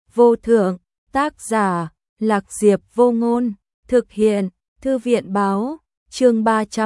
vô thượng, tác giả, Lạc Diệp Vô Ngôn, thực hiện, Thư viện báo, chương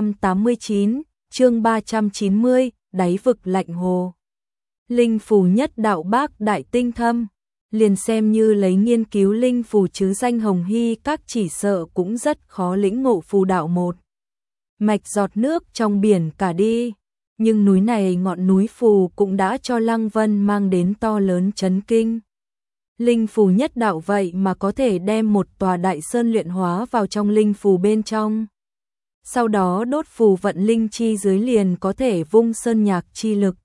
389, chương 390, đáy vực lạnh hồ. Linh phù nhất đạo bác đại tinh thâm, liền xem như lấy nghiên cứu linh phù chứ danh Hồng Hy các chỉ sợ cũng rất khó lĩnh ngộ phù đạo một. Mạch giọt nước trong biển cả đi, nhưng núi này ngọn núi phù cũng đã cho Lăng Vân mang đến to lớn chấn kinh. Linh phù nhất đạo vậy mà có thể đem một tòa đại sơn luyện hóa vào trong linh phù bên trong. Sau đó đốt phù vận linh chi dưới liền có thể vung sơn nhạc chi lực.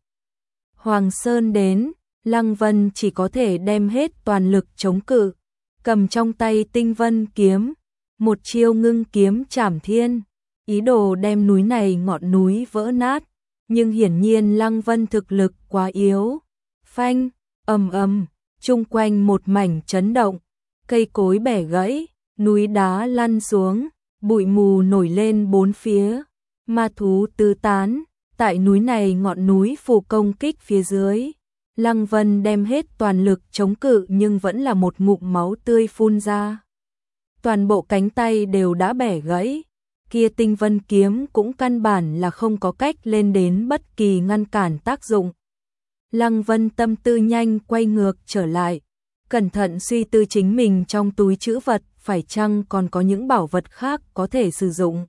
Hoàng Sơn đến, Lăng Vân chỉ có thể đem hết toàn lực chống cự, cầm trong tay Tinh Vân kiếm, một chiêu ngưng kiếm trảm thiên, ý đồ đem núi này ngọn núi vỡ nát, nhưng hiển nhiên Lăng Vân thực lực quá yếu. Phanh, ầm ầm, chung quanh một mảnh chấn động, cây cối bẻ gãy, núi đá lăn xuống, bụi mù nổi lên bốn phía, ma thú tứ tán, tại núi này ngọn núi phù công kích phía dưới. Lăng Vân đem hết toàn lực chống cự nhưng vẫn là một ngụm máu tươi phun ra. Toàn bộ cánh tay đều đã bẻ gãy, kia Tinh Vân kiếm cũng căn bản là không có cách lên đến bất kỳ ngăn cản tác dụng. Lăng Vân tâm tư nhanh quay ngược trở lại, cẩn thận suy tư chính mình trong túi trữ vật phải chăng còn có những bảo vật khác có thể sử dụng,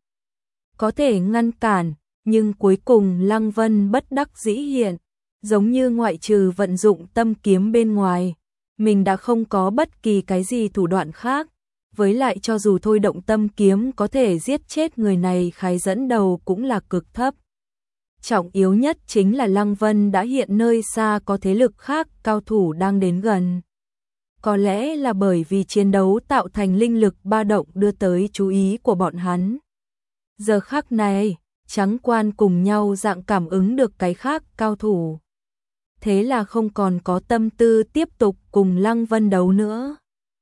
có thể ngăn cản, nhưng cuối cùng Lăng Vân bất đắc dĩ hiện, giống như ngoại trừ vận dụng tâm kiếm bên ngoài, mình đã không có bất kỳ cái gì thủ đoạn khác, với lại cho dù thôi động tâm kiếm có thể giết chết người này khái dẫn đầu cũng là cực thấp. Trọng yếu nhất chính là Lăng Vân đã hiện nơi xa có thế lực khác cao thủ đang đến gần. Có lẽ là bởi vì chiến đấu tạo thành linh lực ba động đưa tới chú ý của bọn hắn. Giờ khắc này, Trắng Quan cùng nhau dạng cảm ứng được cái khác cao thủ. Thế là không còn có tâm tư tiếp tục cùng Lăng Vân đấu nữa.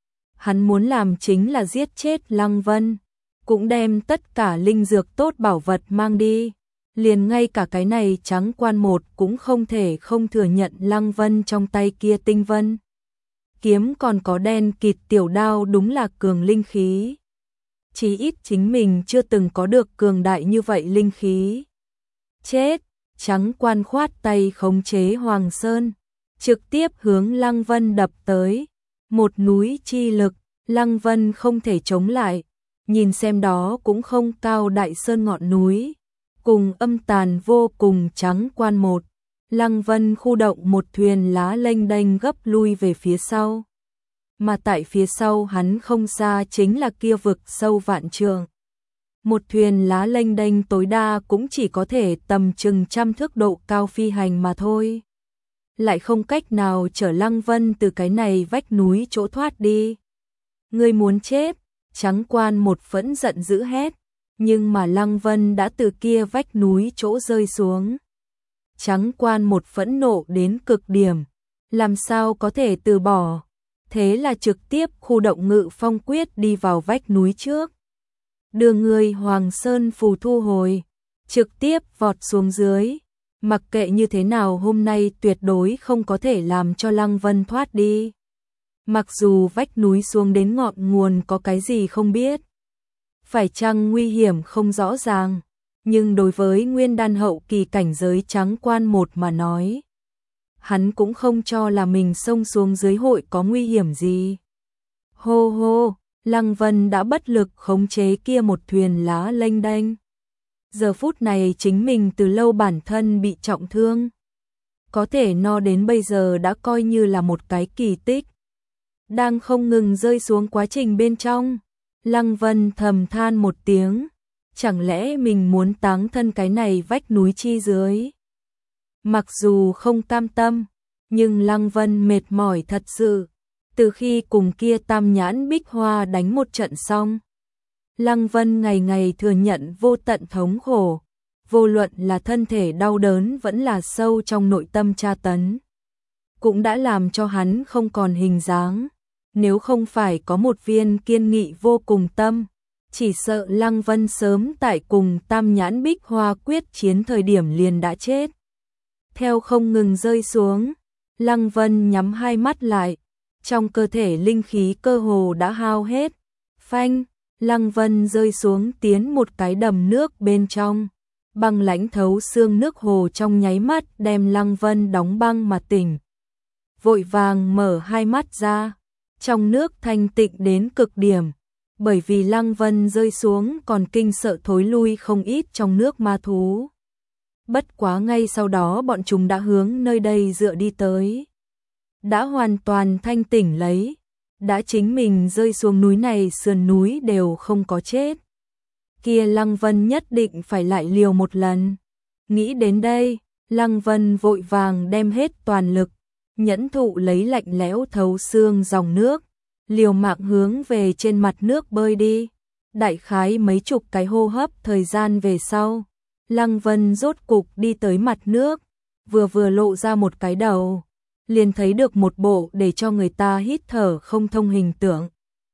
Hắn muốn làm chính là giết chết Lăng Vân, cũng đem tất cả linh dược tốt bảo vật mang đi. Liền ngay cả cái này Trắng Quan một cũng không thể không thừa nhận Lăng Vân trong tay kia Tinh Vân kiếm còn có đen kịt tiểu đao đúng là cường linh khí. Chí ít chính mình chưa từng có được cường đại như vậy linh khí. Chết! Trắng Quan khoát tay khống chế Hoàng Sơn, trực tiếp hướng Lăng Vân đập tới. Một núi chi lực, Lăng Vân không thể chống lại, nhìn xem đó cũng không cao đại sơn ngọn núi. Cùng âm tàn vô cùng Trắng Quan một, Lăng Vân khu động một thuyền lá lênh đênh gấp lui về phía sau. Mà tại phía sau hắn không xa chính là kia vực sâu vạn trượng. Một thuyền lá lênh đênh tối đa cũng chỉ có thể tầm chừng 100 thước độ cao phi hành mà thôi. Lại không cách nào chở Lăng Vân từ cái này vách núi chỗ thoát đi. Ngươi muốn chết, Trắng Quan một phẫn giận dữ hét. Nhưng mà Lăng Vân đã từ kia vách núi chỗ rơi xuống. Trắng Quan một phẫn nộ đến cực điểm, làm sao có thể từ bỏ, thế là trực tiếp khu động Ngự Phong quyết đi vào vách núi trước. Đưa người Hoàng Sơn phù thu hồi, trực tiếp vọt xuống dưới, mặc kệ như thế nào hôm nay tuyệt đối không có thể làm cho Lăng Vân thoát đi. Mặc dù vách núi xuống đến ngọn nguồn có cái gì không biết, phải chăng nguy hiểm không rõ ràng, nhưng đối với nguyên đan hậu kỳ cảnh giới Trắng Quan một mà nói, hắn cũng không cho là mình xông xuống dưới hội có nguy hiểm gì. Hô hô, Lăng Vân đã bất lực khống chế kia một thuyền lá lênh đênh. Giờ phút này chính mình từ lâu bản thân bị trọng thương, có thể no đến bây giờ đã coi như là một cái kỳ tích. Đang không ngừng rơi xuống quá trình bên trong, Lăng Vân thầm than một tiếng, chẳng lẽ mình muốn táng thân cái này vách núi chi dưới. Mặc dù không cam tâm, nhưng Lăng Vân mệt mỏi thật sự, từ khi cùng kia Tam Nhãn Bích Hoa đánh một trận xong. Lăng Vân ngày ngày thừa nhận vô tận thống khổ, vô luận là thân thể đau đớn vẫn là sâu trong nội tâm tra tấn, cũng đã làm cho hắn không còn hình dáng. Nếu không phải có một viên kiên nghị vô cùng tâm, chỉ sợ Lăng Vân sớm tại cùng Tam Nhãn Bích Hoa quyết chiến thời điểm liền đã chết. Theo không ngừng rơi xuống, Lăng Vân nhắm hai mắt lại, trong cơ thể linh khí cơ hồ đã hao hết. Phanh, Lăng Vân rơi xuống tiến một cái đầm nước bên trong. Băng lãnh thấu xương nước hồ trong nháy mắt đem Lăng Vân đóng băng mà tỉnh. Vội vàng mở hai mắt ra, trong nước thanh tịnh đến cực điểm, bởi vì Lăng Vân rơi xuống còn kinh sợ thối lui không ít trong nước ma thú. Bất quá ngay sau đó bọn chúng đã hướng nơi đây dựa đi tới. Đã hoàn toàn thanh tỉnh lấy, đã chính mình rơi xuống núi này sườn núi đều không có chết. Kia Lăng Vân nhất định phải lại liều một lần. Nghĩ đến đây, Lăng Vân vội vàng đem hết toàn lực, nhẫn thụ lấy lạnh lẽo thấu xương dòng nước, liều mạng hướng về trên mặt nước bơi đi. Đại khái mấy chục cái hô hấp thời gian về sau, Lăng Vân rốt cục đi tới mặt nước, vừa lộ ra một cái đầu, liền thấy được một bộ để cho người ta hít thở không thông hình tượng.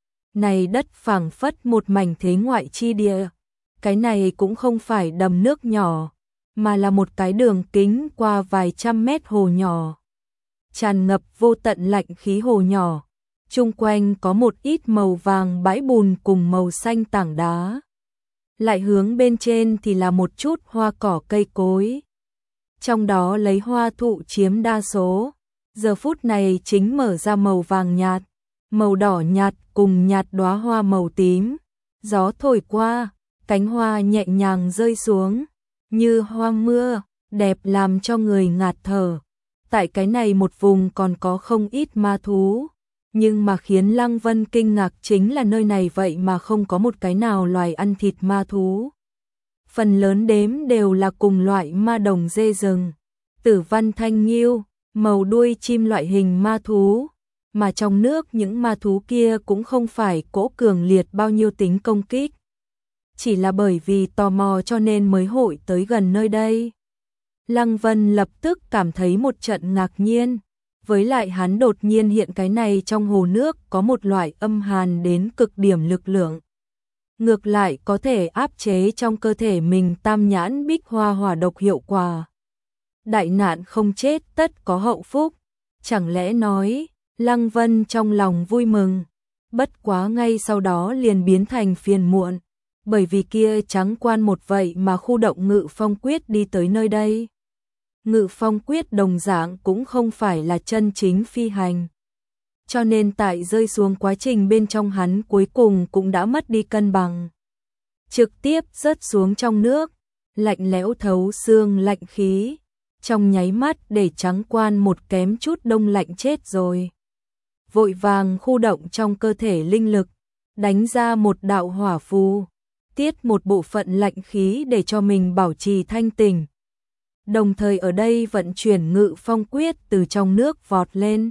Này đất phảng phất một mảnh thế ngoại chi địa, cái này cũng không phải đầm nước nhỏ, mà là một cái đường kính qua vài trăm mét hồ nhỏ. Tràn ngập vô tận lạnh khí hồ nhỏ, chung quanh có một ít màu vàng bãi bùn cùng màu xanh tảng đá. Lại hướng bên trên thì là một chút hoa cỏ cây cối. Trong đó lấy hoa thụ chiếm đa số, giờ phút này chính mở ra màu vàng nhạt, màu đỏ nhạt cùng nhạt đóa hoa màu tím. Gió thổi qua, cánh hoa nhẹ nhàng rơi xuống, như hoa mưa, đẹp làm cho người ngạt thở. Tại cái này một vùng còn có không ít ma thú, nhưng mà khiến Lăng Vân kinh ngạc chính là nơi này vậy mà không có một cái nào loài ăn thịt ma thú. Phần lớn đếm đều là cùng loại ma đồng dê rừng, tử văn thanh nghiêu, màu đuôi chim loại hình ma thú, mà trong nước những ma thú kia cũng không phải cỗ cường liệt bao nhiêu tính công kích. Chỉ là bởi vì tò mò cho nên mới hội tới gần nơi đây. Lăng Vân lập tức cảm thấy một trận ngạc nhiên, với lại hắn đột nhiên hiện cái này trong hồ nước có một loại âm hàn đến cực điểm lực lượng. Ngược lại có thể áp chế trong cơ thể mình tam nhãn bích hoa hỏa độc hiệu quả. Đại nạn không chết tất có hậu phúc, chẳng lẽ nói, Lăng Vân trong lòng vui mừng, bất quá ngay sau đó liền biến thành phiền muộn, bởi vì kia trắng quan một vậy mà khu động Ngự Phong Quyết đi tới nơi đây. Ngự Phong Quyết đồng dạng cũng không phải là chân chính phi hành. Cho nên tại rơi xuống quá trình bên trong hắn cuối cùng cũng đã mất đi cân bằng. Trực tiếp rớt xuống trong nước, lạnh lẽo thấu xương lạnh khí, trong nháy mắt để trắng quan một kém chút đông lạnh chết rồi. Vội vàng khu động trong cơ thể linh lực, đánh ra một đạo hỏa phù, tiết một bộ phận lạnh khí để cho mình bảo trì thanh tỉnh. Đồng thời ở đây vận chuyển Ngự Phong Quyết từ trong nước vọt lên.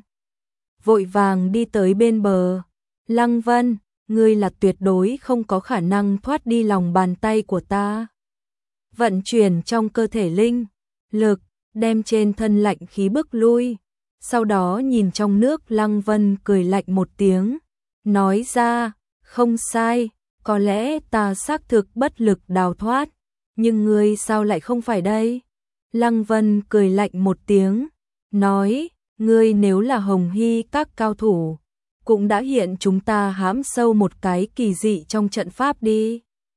Vội vàng đi tới bên bờ. Lăng Vân, ngươi là tuyệt đối không có khả năng thoát đi lòng bàn tay của ta. Vận chuyển trong cơ thể linh lực, đem trên thân lạnh khí bức lui. Sau đó nhìn trong nước Lăng Vân cười lạnh một tiếng, nói ra, không sai, có lẽ ta xác thực bất lực đào thoát, nhưng ngươi sao lại không phải đây? Lăng Vân cười lạnh một tiếng, nói, ngươi nếu là Hồng Hy các cao thủ, cũng đã hiện chúng ta hãm sâu một cái kỳ dị trong trận pháp đi.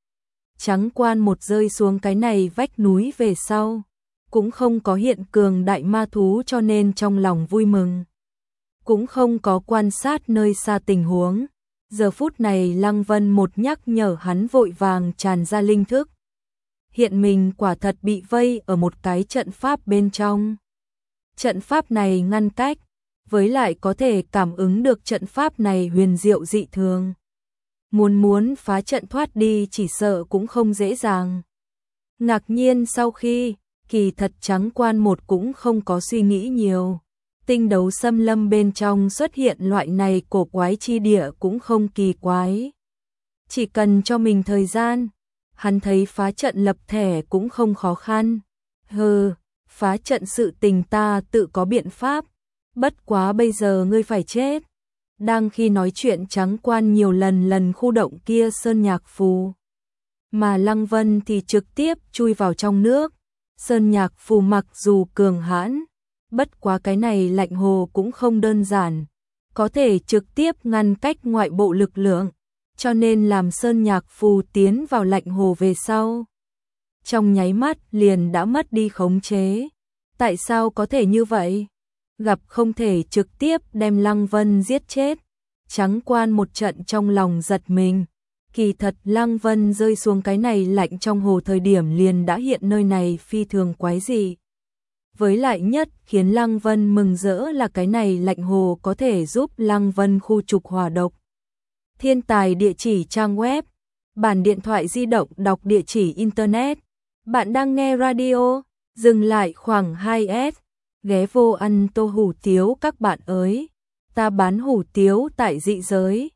Trắng quan một rơi xuống cái này vách núi về sau, cũng không có hiện cường đại ma thú cho nên trong lòng vui mừng. Cũng không có quan sát nơi xa tình huống, giờ phút này Lăng Vân một nhắc nhở hắn vội vàng tràn ra linh thức. Hiện mình quả thật bị vây ở một cái trận pháp bên trong. Trận pháp này ngăn cách, với lại có thể cảm ứng được trận pháp này huyền diệu dị thường. Muốn phá trận thoát đi chỉ sợ cũng không dễ dàng. Ngạc nhiên sau khi, kỳ thật trắng quan một cũng không có suy nghĩ nhiều. Tinh đấu xâm lâm bên trong xuất hiện loại này cổ quái chi địa cũng không kỳ quái. Chỉ cần cho mình thời gian, hắn thấy phá trận lập thể cũng không khó khăn. Phá trận sự tình ta tự có biện pháp, bất quá bây giờ ngươi phải chết. Đang khi nói chuyện trắng quan nhiều lần khu động kia sơn nhạc phù. Mà Lăng Vân thì trực tiếp chui vào trong nước. Sơn nhạc phù mặc dù cường hãn, bất quá cái này lạnh hồ cũng không đơn giản. có thể trực tiếp ngăn cách ngoại bộ lực lượng, cho nên làm Sơn Nhạc Phù tiến vào lạnh hồ về sau. Trong nháy mắt liền đã mất đi khống chế. Tại sao có thể như vậy? Gặp không thể trực tiếp đem Lăng Vân giết chết. Trắng Quan một trận trong lòng giật mình. Kỳ thật Lăng Vân rơi xuống cái này lạnh trong hồ thời điểm liền đã hiện nơi này phi thường quái dị. Với lại nhất khiến Lăng Vân mừng rỡ là cái này lạnh hồ có thể giúp Lăng Vân khu trục hỏa độc. Thiên tài địa chỉ trang web, bản điện thoại di động đọc địa chỉ internet. Bạn đang nghe radio, dừng lại khoảng 2S, ghé vô ăn tô hủ tiếu các bạn ơi. Ta bán hủ tiếu tại dị giới.